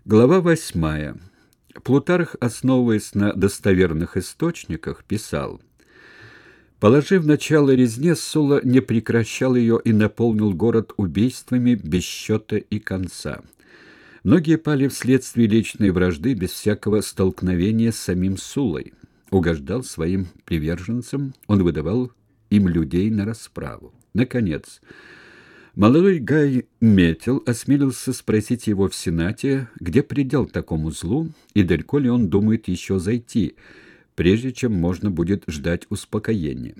Глава 8. Плутарх, основываясь на достоверных источниках, писал: «Положив начало резне, Сула не прекращал ее и наполнил город убийствами без счета и конца. Многие пали вследствие личной вражды без всякого столкновения с самим Сулой. Угождал своим приверженцам, он выдавал им людей на расправу. Наконец, молодой Гай Метел осмелился спросить его в Сенате, где предел такому злу и далеко ли он думает еще зайти, прежде чем можно будет ждать успокоения.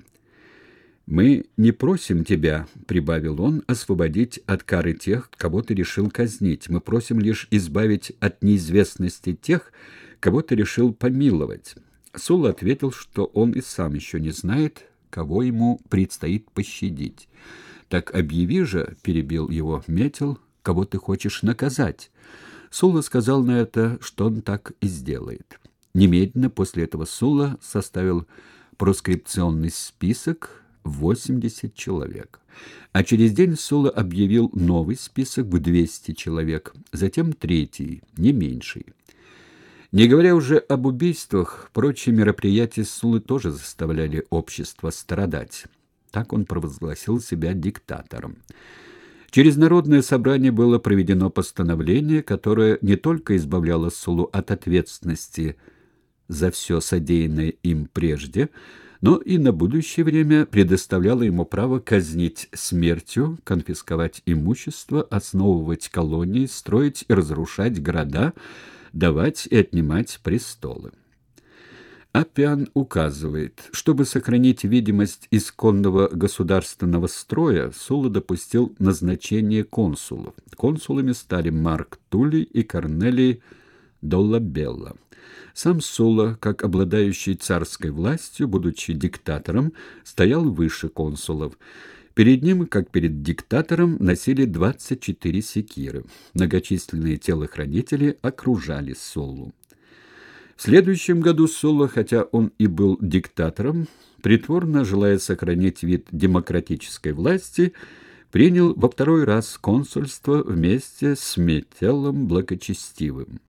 «Мы не просим тебя, — прибавил он, — освободить от кары тех, кого ты решил казнить. Мы просим лишь избавить от неизвестности тех, кого ты решил помиловать». Сула ответил, что он и сам еще не знает, кого ему предстоит пощадить. «Так объяви же, — перебил его Метел, — кого ты хочешь наказать». Сула сказал на это, что он так и сделает. Немедленно после этого Сула составил проскрипционный список в 80 человек. А через день Сула объявил новый список в 200 человек, затем третий, не меньший. Не говоря уже об убийствах, прочие мероприятия Сулы тоже заставляли общество страдать. Так он провозгласил себя диктатором. Через народное собрание было проведено постановление, которое не только избавляло Сулу от ответственности за все содеянное им прежде, но и на будущее время предоставляло ему право казнить смертью, конфисковать имущество, основывать колонии, строить и разрушать города, давать и отнимать престолы. Аппиан указывает, чтобы сохранить видимость исконного государственного строя, Сула допустил назначение консулов. Консулами стали Марк Туллий и Корнелий Доллабелла. Сам Сула, как обладающий царской властью, будучи диктатором, стоял выше консулов. Перед ним, как перед диктатором, носили 24 секиры. Многочисленные телохранители окружали Сулу. В следующем году Сула, хотя он и был диктатором, притворно желая сохранить вид демократической власти, принял во второй раз консульство вместе с Метеллом Благочестивым.